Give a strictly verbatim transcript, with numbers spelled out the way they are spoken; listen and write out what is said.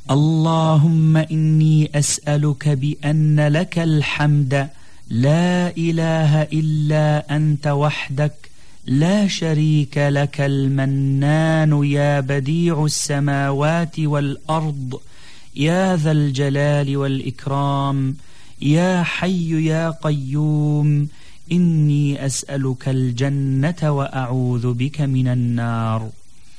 اللهم إني أسألك بأن لك الحمد لا إله إلا أنت وحدك لا شريك لك المنان يا بديع السماوات والأرض يا ذا الجلال والإكرام يا حي يا قيوم إني أسألك الجنة وأعوذ بك من النار.